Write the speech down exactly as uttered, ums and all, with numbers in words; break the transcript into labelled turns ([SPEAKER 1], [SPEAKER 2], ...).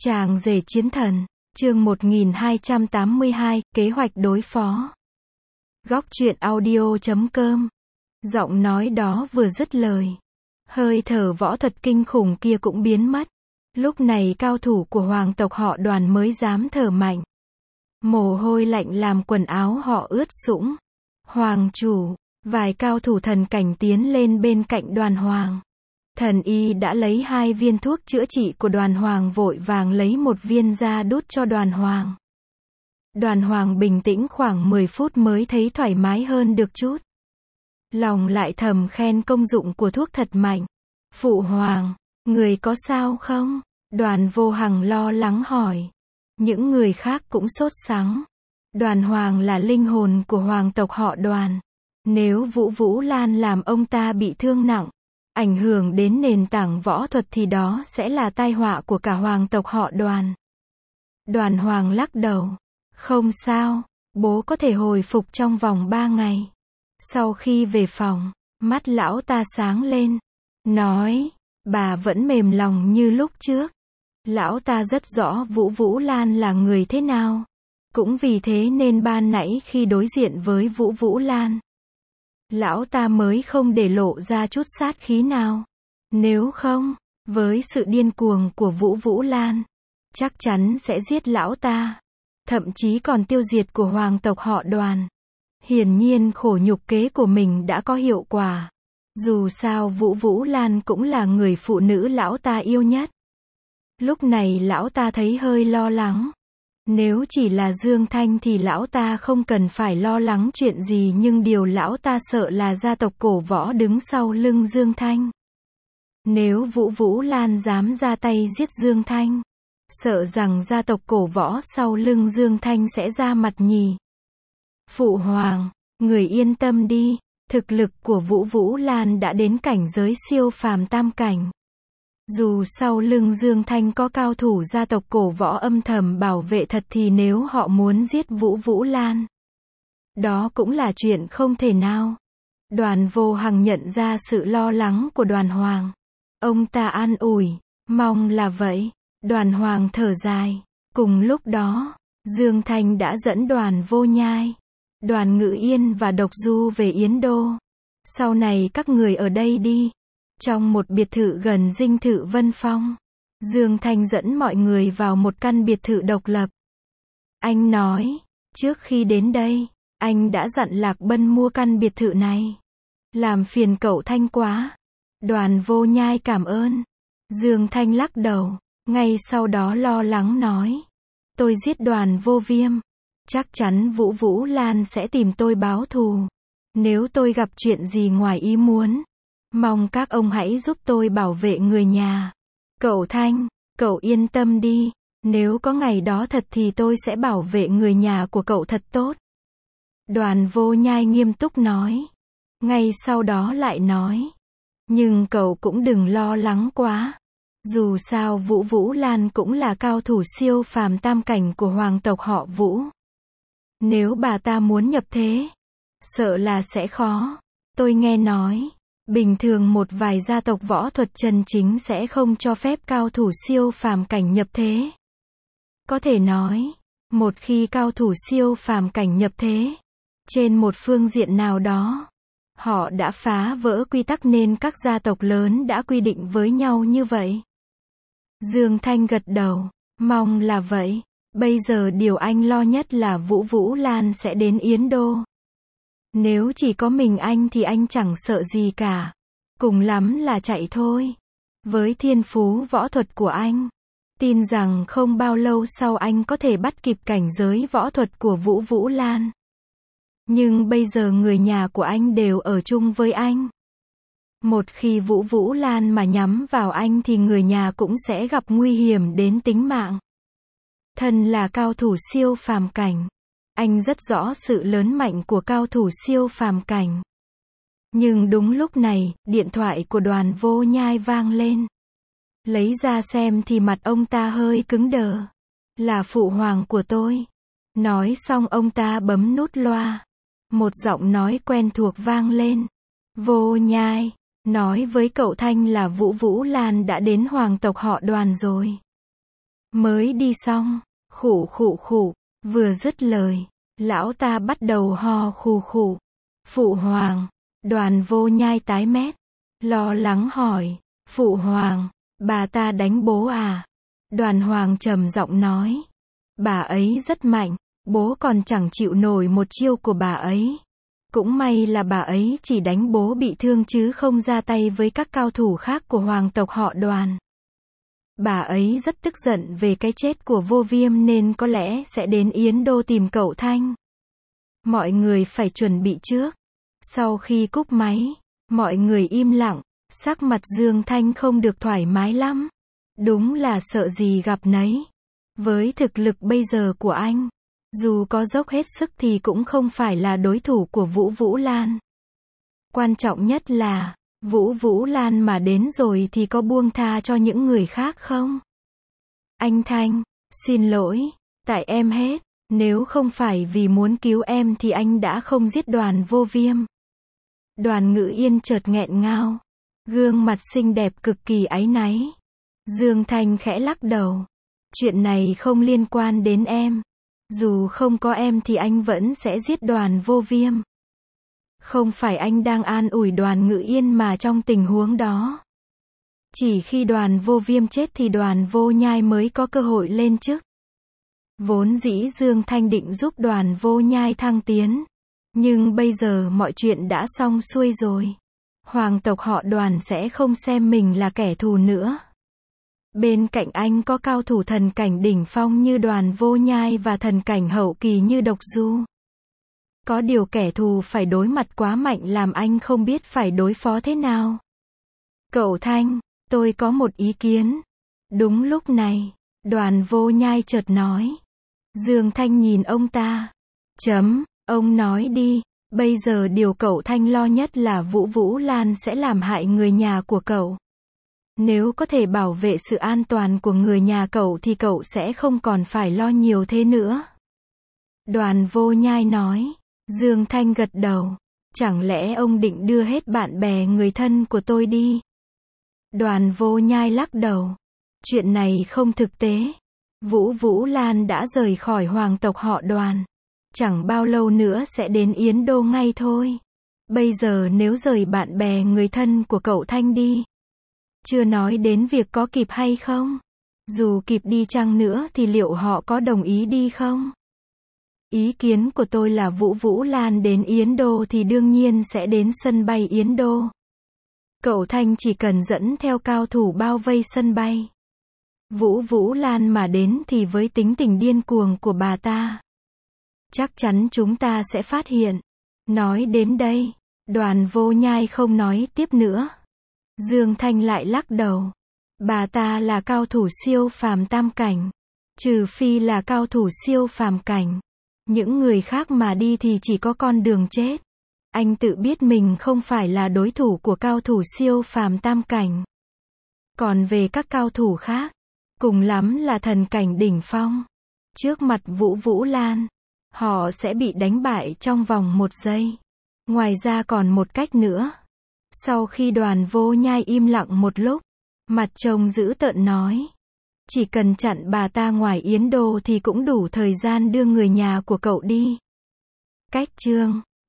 [SPEAKER 1] Chàng rể chiến thần, chương một nghìn hai trăm tám mươi hai, kế hoạch đối phó. Góc truyện audio chấm com. Giọng nói đó vừa dứt lời, hơi thở võ thuật kinh khủng kia cũng biến mất. Lúc này cao thủ của hoàng tộc họ Đoàn mới dám thở mạnh. Mồ hôi lạnh làm quần áo họ ướt sũng. Hoàng chủ, vài cao thủ thần cảnh tiến lên bên cạnh Đoàn Hoàng. Thần y đã lấy hai viên thuốc chữa trị của Đoàn Hoàng, vội vàng lấy một viên ra đút cho Đoàn Hoàng. Đoàn Hoàng bình tĩnh khoảng mười phút mới thấy thoải mái hơn được chút. Lòng lại thầm khen công dụng của thuốc thật mạnh. Phụ hoàng, người có sao không? Đoàn Vô Hằng lo lắng hỏi. Những người khác cũng sốt sắng. Đoàn Hoàng là linh hồn của hoàng tộc họ Đoàn. Nếu Vũ Vũ Lan làm ông ta bị thương nặng, ảnh hưởng đến nền tảng võ thuật thì đó sẽ là tai họa của cả hoàng tộc họ Đoàn. Đoàn Hoàng lắc đầu. Không sao, bố có thể hồi phục trong vòng ba ngày. Sau khi về phòng, mắt lão ta sáng lên. Nói, bà vẫn mềm lòng như lúc trước. Lão ta rất rõ Vũ Vũ Lan là người thế nào. Cũng vì thế nên ban nãy khi đối diện với Vũ Vũ Lan, lão ta mới không để lộ ra chút sát khí nào. Nếu không, với sự điên cuồng của Vũ Vũ Lan, chắc chắn sẽ giết lão ta. Thậm chí còn tiêu diệt của hoàng tộc họ Đoàn. Hiển nhiên khổ nhục kế của mình đã có hiệu quả. Dù sao Vũ Vũ Lan cũng là người phụ nữ lão ta yêu nhất. Lúc này lão ta thấy hơi lo lắng. Nếu chỉ là Dương Thanh thì lão ta không cần phải lo lắng chuyện gì, nhưng điều lão ta sợ là gia tộc cổ võ đứng sau lưng Dương Thanh. Nếu Vũ Vũ Lan dám ra tay giết Dương Thanh, sợ rằng gia tộc cổ võ sau lưng Dương Thanh sẽ ra mặt nhì. Phụ hoàng, người yên tâm đi, thực lực của Vũ Vũ Lan đã đến cảnh giới siêu phàm tam cảnh. Dù sau lưng Dương Thanh có cao thủ gia tộc cổ võ âm thầm bảo vệ thật thì nếu họ muốn giết Vũ Vũ Lan, đó cũng là chuyện không thể nào. Đoàn Vô Hằng nhận ra sự lo lắng của Đoàn Hoàng. Ông ta an ủi, mong là vậy. Đoàn Hoàng thở dài. Cùng lúc đó, Dương Thanh đã dẫn Đoàn Vô Nhai, Đoàn Ngự Yên và Độc Du về Yến Đô. Sau này các người ở đây đi. Trong một biệt thự gần dinh thự Vân Phong, Dương Thanh dẫn mọi người vào một căn biệt thự độc lập. Anh nói, trước khi đến đây, anh đã dặn Lạc Bân mua căn biệt thự này. Làm phiền cậu Thanh quá. Đoàn Vô Nhai cảm ơn. Dương Thanh lắc đầu, ngay sau đó lo lắng nói. Tôi giết Đoàn Vô Viêm. Chắc chắn Vũ Vũ Lan sẽ tìm tôi báo thù. Nếu tôi gặp chuyện gì ngoài ý muốn, mong các ông hãy giúp tôi bảo vệ người nhà. Cậu Thanh, cậu yên tâm đi. Nếu có ngày đó thật thì tôi sẽ bảo vệ người nhà của cậu thật tốt. Đoàn Vô Nhai nghiêm túc nói. Ngay sau đó lại nói. Nhưng cậu cũng đừng lo lắng quá. Dù sao Vũ Vũ Lan cũng là cao thủ siêu phàm tam cảnh của hoàng tộc họ Vũ. Nếu bà ta muốn nhập thế, sợ là sẽ khó. Tôi nghe nói, bình thường một vài gia tộc võ thuật chân chính sẽ không cho phép cao thủ siêu phàm cảnh nhập thế. Có thể nói, một khi cao thủ siêu phàm cảnh nhập thế, trên một phương diện nào đó, họ đã phá vỡ quy tắc nên các gia tộc lớn đã quy định với nhau như vậy. Dương Thanh gật đầu, mong là vậy. Bây giờ điều anh lo nhất là Vũ Vũ Lan sẽ đến Yến Đô. Nếu chỉ có mình anh thì anh chẳng sợ gì cả. Cùng lắm là chạy thôi. Với thiên phú võ thuật của anh, tin rằng không bao lâu sau anh có thể bắt kịp cảnh giới võ thuật của Vũ Vũ Lan. Nhưng bây giờ người nhà của anh đều ở chung với anh. Một khi Vũ Vũ Lan mà nhắm vào anh thì người nhà cũng sẽ gặp nguy hiểm đến tính mạng. Thân là cao thủ siêu phàm cảnh, anh rất rõ sự lớn mạnh của cao thủ siêu phàm cảnh. Nhưng đúng lúc này, điện thoại của Đoàn Vô Nhai vang lên. Lấy ra xem thì mặt ông ta hơi cứng đờ. Là phụ hoàng của tôi. Nói xong ông ta bấm nút loa. Một giọng nói quen thuộc vang lên. Vô Nhai, nói với cậu Thanh là Vũ Vũ Lan đã đến hoàng tộc họ Đoàn rồi. Mới đi xong, khụ khụ khụ, vừa dứt lời, lão ta bắt đầu ho khù khụ. Phụ hoàng, Đoàn Vô Nhai tái mét, lo lắng hỏi, phụ hoàng, bà ta đánh bố à? Đoàn Hoàng trầm giọng nói, bà ấy rất mạnh, bố còn chẳng chịu nổi một chiêu của bà ấy. Cũng may là bà ấy chỉ đánh bố bị thương chứ không ra tay với các cao thủ khác của hoàng tộc họ Đoàn. Bà ấy rất tức giận về cái chết của Vô Viêm nên có lẽ sẽ đến Yến Đô tìm cậu Thanh. Mọi người phải chuẩn bị trước. Sau khi cúp máy, mọi người im lặng, sắc mặt Dương Thanh không được thoải mái lắm. Đúng là sợ gì gặp nấy. Với thực lực bây giờ của anh, dù có dốc hết sức thì cũng không phải là đối thủ của Vũ Vũ Lan. Quan trọng nhất là, Vũ Vũ Lan mà đến rồi thì có buông tha cho những người khác không? Anh Thanh, xin lỗi, tại em hết, nếu không phải vì muốn cứu em thì anh đã không giết Đoàn Vô Viêm. Đoàn Ngữ Yên chợt nghẹn ngào, gương mặt xinh đẹp cực kỳ áy náy. Dương Thanh khẽ lắc đầu, chuyện này không liên quan đến em. Dù không có em thì anh vẫn sẽ giết Đoàn Vô Viêm. Không phải anh đang an ủi Đoàn Ngữ Yên mà trong tình huống đó. Chỉ khi Đoàn Vô Viêm chết thì Đoàn Vô Nhai mới có cơ hội lên chức. Vốn dĩ Dương Thanh định giúp Đoàn Vô Nhai thăng tiến. Nhưng bây giờ mọi chuyện đã xong xuôi rồi. Hoàng tộc họ Đoàn sẽ không xem mình là kẻ thù nữa. Bên cạnh anh có cao thủ thần cảnh đỉnh phong như Đoàn Vô Nhai và thần cảnh hậu kỳ như Độc Du. Có điều kẻ thù phải đối mặt quá mạnh làm anh không biết phải đối phó thế nào. Cậu Thanh, tôi có một ý kiến. Đúng lúc này, Đoàn Vô Nhai chợt nói. Dương Thanh nhìn ông ta. Chấm, ông nói đi, bây giờ điều cậu Thanh lo nhất là Vũ Vũ Lan sẽ làm hại người nhà của cậu. Nếu có thể bảo vệ sự an toàn của người nhà cậu thì cậu sẽ không còn phải lo nhiều thế nữa. Đoàn Vô Nhai nói. Dương Thanh gật đầu. Chẳng lẽ ông định đưa hết bạn bè người thân của tôi đi? Đoàn Vô Nhai lắc đầu. Chuyện này không thực tế. Vũ Vũ Lan đã rời khỏi hoàng tộc họ Đoàn. Chẳng bao lâu nữa sẽ đến Yến Đô ngay thôi. Bây giờ nếu rời bạn bè người thân của cậu Thanh đi, chưa nói đến việc có kịp hay không. Dù kịp đi chăng nữa thì liệu họ có đồng ý đi không? Ý kiến của tôi là Vũ Vũ Lan đến Yến Đô thì đương nhiên sẽ đến sân bay Yến Đô. Cậu Thanh chỉ cần dẫn theo cao thủ bao vây sân bay. Vũ Vũ Lan mà đến thì với tính tình điên cuồng của bà ta, chắc chắn chúng ta sẽ phát hiện. Nói đến đây, Đoàn Vô Nhai không nói tiếp nữa. Dương Thanh lại lắc đầu. Bà ta là cao thủ siêu phàm tam cảnh. Trừ phi là cao thủ siêu phàm cảnh. Những người khác mà đi thì chỉ có con đường chết. Anh tự biết mình không phải là đối thủ của cao thủ siêu phàm tam cảnh. Còn về các cao thủ khác, cùng lắm là thần cảnh đỉnh phong. Trước mặt Vũ Vũ Lan, họ sẽ bị đánh bại trong vòng một giây. Ngoài ra còn một cách nữa. Sau khi Đoàn Vô Nhai im lặng một lúc, mặt trông dữ tợn nói. Chỉ cần chặn bà ta ngoài Yến Đô thì cũng đủ thời gian đưa người nhà của cậu đi. Cách chương